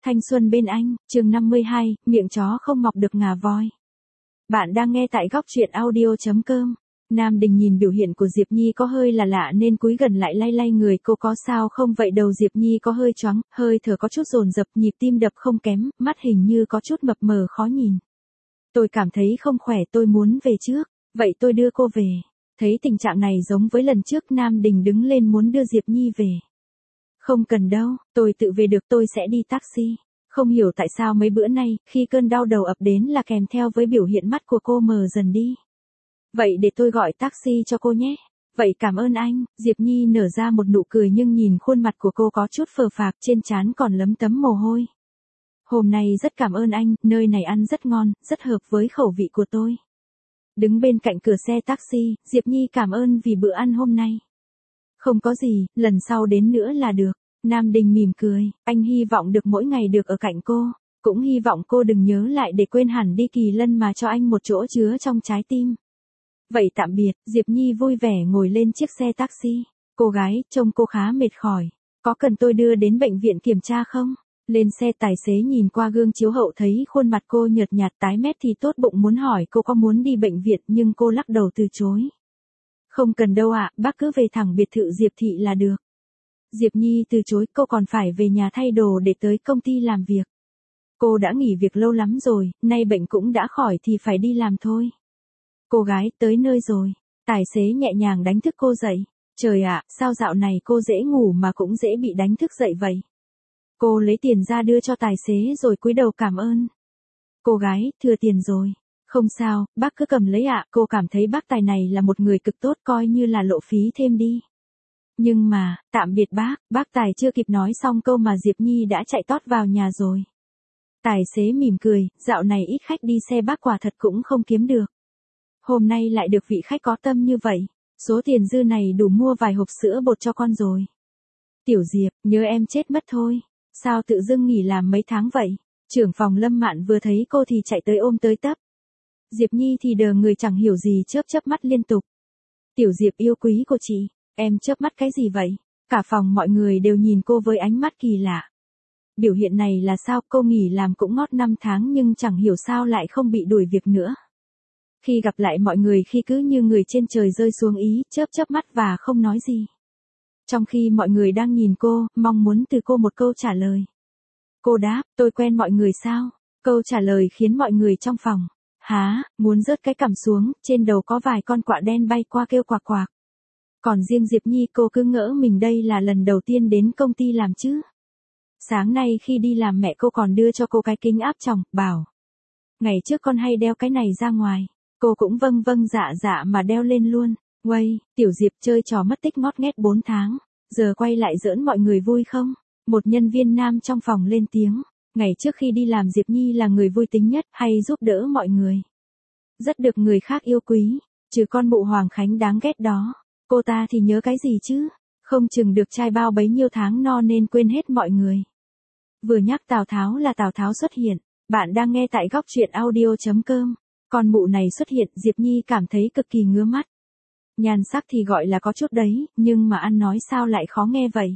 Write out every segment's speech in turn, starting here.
Thanh xuân bên anh, chương 52, miệng chó không mọc được ngà voi. Bạn đang nghe tại góc truyện audio.com. Nam Đình nhìn biểu hiện của Diệp Nhi có hơi là lạ nên cúi gần lại lay lay người cô có sao không vậy đầu Diệp Nhi có hơi choáng, hơi thở có chút dồn dập nhịp tim đập không kém, mắt hình như có chút mập mờ khó nhìn. Tôi cảm thấy không khỏe tôi muốn về trước, vậy tôi đưa cô về. Thấy tình trạng này giống với lần trước Nam Đình đứng lên muốn đưa Diệp Nhi về. Không cần đâu, tôi tự về được tôi sẽ đi taxi. Không hiểu tại sao mấy bữa nay, khi cơn đau đầu ập đến là kèm theo với biểu hiện mắt của cô mờ dần đi. Vậy để tôi gọi taxi cho cô nhé. Vậy cảm ơn anh, Diệp Nhi nở ra một nụ cười nhưng nhìn khuôn mặt của cô có chút phờ phạc trên trán còn lấm tấm mồ hôi. Hôm nay rất cảm ơn anh, nơi này ăn rất ngon, rất hợp với khẩu vị của tôi. Đứng bên cạnh cửa xe taxi, Diệp Nhi cảm ơn vì bữa ăn hôm nay. Không có gì, lần sau đến nữa là được. Nam Đình mỉm cười, anh hy vọng được mỗi ngày được ở cạnh cô, cũng hy vọng cô đừng nhớ lại để quên hẳn đi Kỳ Lân mà cho anh một chỗ chứa trong trái tim. Vậy tạm biệt, Diệp Nhi vui vẻ ngồi lên chiếc xe taxi. Cô gái, trông cô khá mệt khỏi, có cần tôi đưa đến bệnh viện kiểm tra không? Lên xe tài xế nhìn qua gương chiếu hậu thấy khuôn mặt cô nhợt nhạt tái mét thì tốt bụng muốn hỏi cô có muốn đi bệnh viện nhưng cô lắc đầu từ chối. Không cần đâu ạ, bác cứ về thẳng biệt thự Diệp Thị là được. Diệp Nhi từ chối, cô còn phải về nhà thay đồ để tới công ty làm việc. Cô đã nghỉ việc lâu lắm rồi, nay bệnh cũng đã khỏi thì phải đi làm thôi. Cô gái, tới nơi rồi. Tài xế nhẹ nhàng đánh thức cô dậy. Trời ạ, sao dạo này cô dễ ngủ mà cũng dễ bị đánh thức dậy vậy? Cô lấy tiền ra đưa cho tài xế rồi cúi đầu cảm ơn. Cô gái, thừa tiền rồi. Không sao, bác cứ cầm lấy ạ, cô cảm thấy bác Tài này là một người cực tốt coi như là lộ phí thêm đi. Nhưng mà, tạm biệt bác Tài chưa kịp nói xong câu mà Diệp Nhi đã chạy tót vào nhà rồi. Tài xế mỉm cười, dạo này ít khách đi xe bác quả thật cũng không kiếm được. Hôm nay lại được vị khách có tâm như vậy, số tiền dư này đủ mua vài hộp sữa bột cho con rồi. Tiểu Diệp, nhớ em chết mất thôi, sao tự dưng nghỉ làm mấy tháng vậy? Trưởng phòng Lâm Mạn vừa thấy cô thì chạy tới ôm tới tấp. Diệp Nhi thì đờ người chẳng hiểu gì chớp mắt liên tục. Tiểu Diệp yêu quý của chị, em chớp mắt cái gì vậy? Cả phòng mọi người đều nhìn cô với ánh mắt kỳ lạ. Biểu hiện này là sao? Cô nghỉ làm cũng ngót 5 tháng nhưng chẳng hiểu sao lại không bị đuổi việc nữa. Khi gặp lại mọi người khi cứ như người trên trời rơi xuống ý, chớp mắt và không nói gì. Trong khi mọi người đang nhìn cô, mong muốn từ cô một câu trả lời. Cô đáp, tôi quen mọi người sao? Câu trả lời khiến mọi người trong phòng muốn rớt cái cằm xuống, trên đầu có vài con quạ đen bay qua kêu quạc quạc. Còn riêng Diệp Nhi cô cứ ngỡ mình đây là lần đầu tiên đến công ty làm chứ. Sáng nay khi đi làm mẹ cô còn đưa cho cô cái kính áp tròng, bảo. Ngày trước con hay đeo cái này ra ngoài. Cô cũng vâng dạ mà đeo lên luôn. Uây, Tiểu Diệp chơi trò mất tích ngót nghét 4 tháng. Giờ quay lại giỡn mọi người vui không? Một nhân viên nam trong phòng lên tiếng. Ngày trước khi đi làm Diệp Nhi là người vui tính nhất, hay giúp đỡ mọi người. Rất được người khác yêu quý, trừ con mụ Hoàng Khánh đáng ghét đó. Cô ta thì nhớ cái gì chứ? Không chừng được trai bao bấy nhiêu tháng no nên quên hết mọi người. Vừa nhắc Tào Tháo là Tào Tháo xuất hiện. Bạn đang nghe tại góc truyện audio.com. Con mụ này xuất hiện, Diệp Nhi cảm thấy cực kỳ ngứa mắt. Nhan sắc thì gọi là có chút đấy, nhưng mà ăn nói sao lại khó nghe vậy?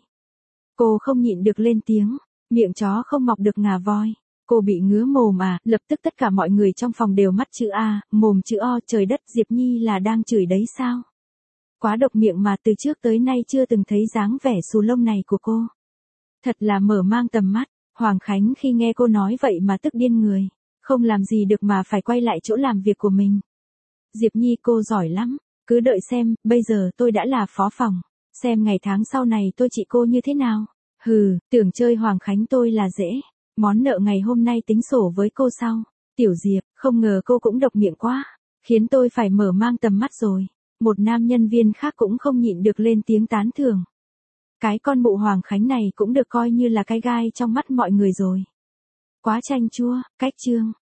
Cô không nhịn được lên tiếng, miệng chó không mọc được ngà voi. Cô bị ngứa mồm à, lập tức tất cả mọi người trong phòng đều mắt chữ A, mồm chữ O, trời đất, Diệp Nhi là đang chửi đấy sao? Quá độc miệng mà từ trước tới nay chưa từng thấy dáng vẻ xù lông này của cô. Thật là mở mang tầm mắt, Hoàng Khánh khi nghe cô nói vậy mà tức điên người. Không làm gì được mà phải quay lại chỗ làm việc của mình. Diệp Nhi cô giỏi lắm, cứ đợi xem, bây giờ tôi đã là phó phòng. Xem ngày tháng sau này tôi trị cô như thế nào. Hừ, tưởng chơi Hoàng Khánh tôi là dễ. Món nợ ngày hôm nay tính sổ với cô sau. Tiểu Diệp, không ngờ cô cũng độc miệng quá. Khiến tôi phải mở mang tầm mắt rồi. Một nam nhân viên khác cũng không nhịn được lên tiếng tán thưởng. Cái con mụ Hoàng Khánh này cũng được coi như là cái gai trong mắt mọi người rồi. Quá chanh chua, cách chương.